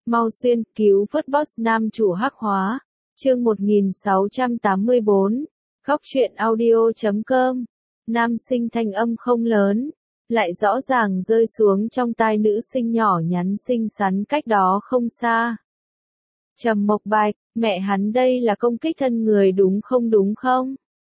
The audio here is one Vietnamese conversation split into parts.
Mau xuyên, cứu vớt boss nam chủ hắc hóa. Chương 1684. Góc truyện audio.com. Nam sinh thanh âm không lớn, lại rõ ràng rơi xuống trong tai nữ sinh nhỏ nhắn xinh xắn cách đó không xa. Trầm Mộc Bạch, mẹ hắn đây là công kích thân người đúng không?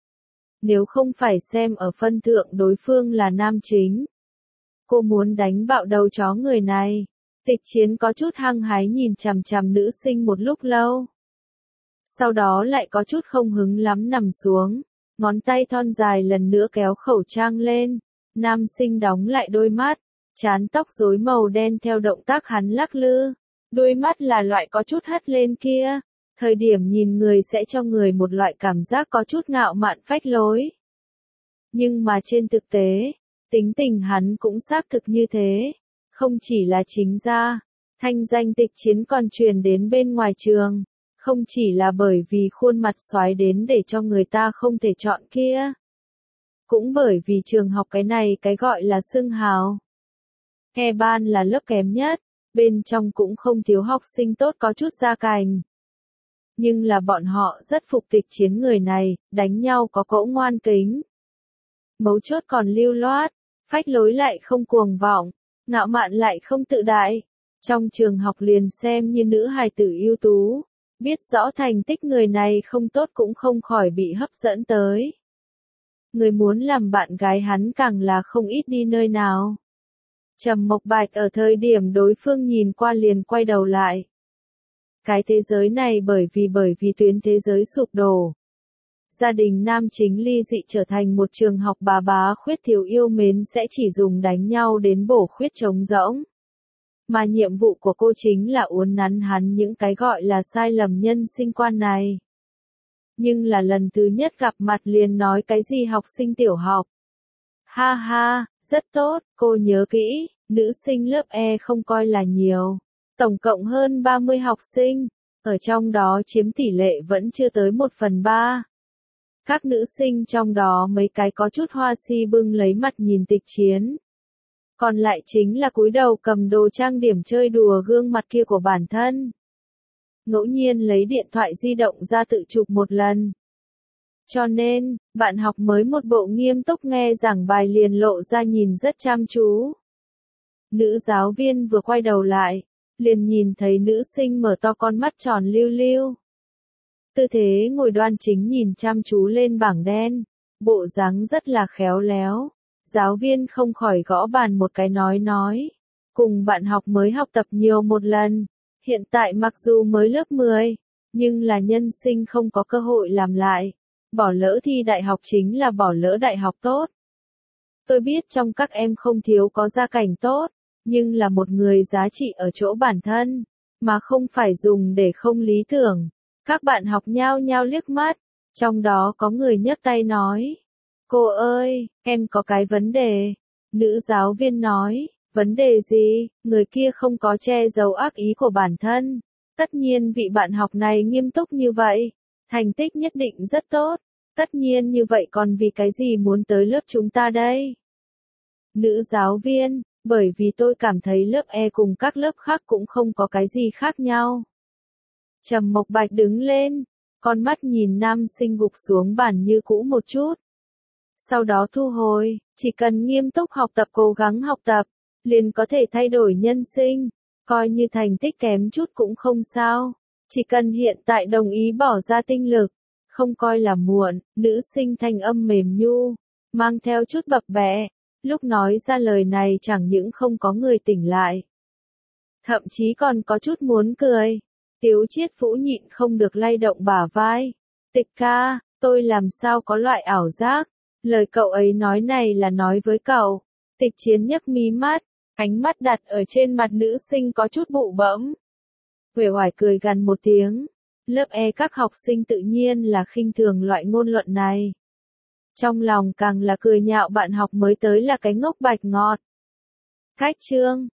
Nếu không phải xem ở phân thượng đối phương là nam chính, cô muốn đánh bạo đầu chó người này. Tịch Chiến có chút hăng hái nhìn chằm chằm nữ sinh một lúc lâu. Sau đó lại có chút không hứng lắm nằm xuống, ngón tay thon dài lần nữa kéo khẩu trang lên. Nam sinh đóng lại đôi mắt, trán tóc rối màu đen theo động tác hắn lắc lư. Đôi mắt là loại có chút hất lên kia, thời điểm nhìn người sẽ cho người một loại cảm giác có chút ngạo mạn phách lối. Nhưng mà trên thực tế, tính tình hắn cũng xác thực như thế. Không chỉ là chính ra, thanh danh Tịch Chiến còn truyền đến bên ngoài trường, không chỉ là bởi vì khuôn mặt xoái đến để cho người ta không thể chọn kia. Cũng bởi vì trường học cái này cái gọi là xưng hào. He ban là lớp kém nhất, bên trong cũng không thiếu học sinh tốt có chút gia cảnh. Nhưng là bọn họ rất phục Tịch Chiến người này, đánh nhau có cỗ ngoan kính. Mấu chốt còn lưu loát, phách lối lại không cuồng vọng, ngạo mạn lại không tự đại. Trong trường học liền xem như nữ hài tử ưu tú, biết rõ thành tích người này không tốt cũng không khỏi bị hấp dẫn tới. Người muốn làm bạn gái hắn càng là không ít đi nơi nào. Trầm Mộc Bạch ở thời điểm đối phương nhìn qua liền quay đầu lại. Cái thế giới này bởi vì tuyến thế giới sụp đổ. Gia đình nam chính ly dị trở thành một trường học bá khuyết thiếu yêu mến sẽ chỉ dùng đánh nhau đến bổ khuyết trống rỗng. Mà nhiệm vụ của cô chính là uốn nắn hắn những cái gọi là sai lầm nhân sinh quan này. Nhưng là lần thứ nhất gặp mặt liền nói cái gì học sinh tiểu học. Ha ha, rất tốt, cô nhớ kỹ, nữ sinh lớp E không coi là nhiều. Tổng cộng hơn 30 học sinh, ở trong đó chiếm tỷ lệ vẫn chưa tới 1/3. Các nữ sinh trong đó mấy cái có chút hoa si bưng lấy mặt nhìn Tịch Chiến. Còn lại chính là cúi đầu cầm đồ trang điểm chơi đùa gương mặt kia của bản thân. Ngẫu nhiên lấy điện thoại di động ra tự chụp một lần. Cho nên, bạn học mới một bộ nghiêm túc nghe giảng bài liền lộ ra nhìn rất chăm chú. Nữ giáo viên vừa quay đầu lại, liền nhìn thấy nữ sinh mở to con mắt tròn lưu lưu. Tư thế ngồi đoan chính nhìn chăm chú lên bảng đen, bộ dáng rất là khéo léo. Giáo viên không khỏi gõ bàn một cái nói. Cùng bạn học mới học tập nhiều một lần. Hiện tại mặc dù mới lớp 10, nhưng là nhân sinh không có cơ hội làm lại. Bỏ lỡ thi đại học chính là bỏ lỡ đại học tốt. Tôi biết trong các em không thiếu có gia cảnh tốt, nhưng là một người giá trị ở chỗ bản thân, mà không phải dùng để không lý tưởng. Các bạn học nhao nhao liếc mắt, trong đó có người nhấc tay nói. Cô ơi, em có cái vấn đề. Nữ giáo viên nói, vấn đề gì? Người kia không có che giấu ác ý của bản thân. Tất nhiên vị bạn học này nghiêm túc như vậy, thành tích nhất định rất tốt. Tất nhiên như vậy còn vì cái gì muốn tới lớp chúng ta đây? Nữ giáo viên, bởi vì tôi cảm thấy lớp E cùng các lớp khác cũng không có cái gì khác nhau. Trầm Mộc Bạch đứng lên, con mắt nhìn nam sinh gục xuống bàn như cũ một chút. Sau đó thu hồi, chỉ cần nghiêm túc học tập cố gắng học tập, liền có thể thay đổi nhân sinh, coi như thành tích kém chút cũng không sao. Chỉ cần hiện tại đồng ý bỏ ra tinh lực, không coi là muộn. Nữ sinh thanh âm mềm nhu, mang theo chút bập bẹ, lúc nói ra lời này chẳng những không có người tỉnh lại, thậm chí còn có chút muốn cười. Tiếu Chiết Phũ nhịn không được lay động bả vai. Tịch ca, tôi làm sao có loại ảo giác, lời cậu ấy nói này là nói với cậu. Tịch Chiến nhấc mí mắt, ánh mắt đặt ở trên mặt nữ sinh có chút bụ bẫm. Uể oải cười gằn một tiếng. Lớp E các học sinh tự nhiên là khinh thường loại ngôn luận này. Trong lòng càng là cười nhạo bạn học mới tới là cái ngốc bạch ngọt. Khách chương,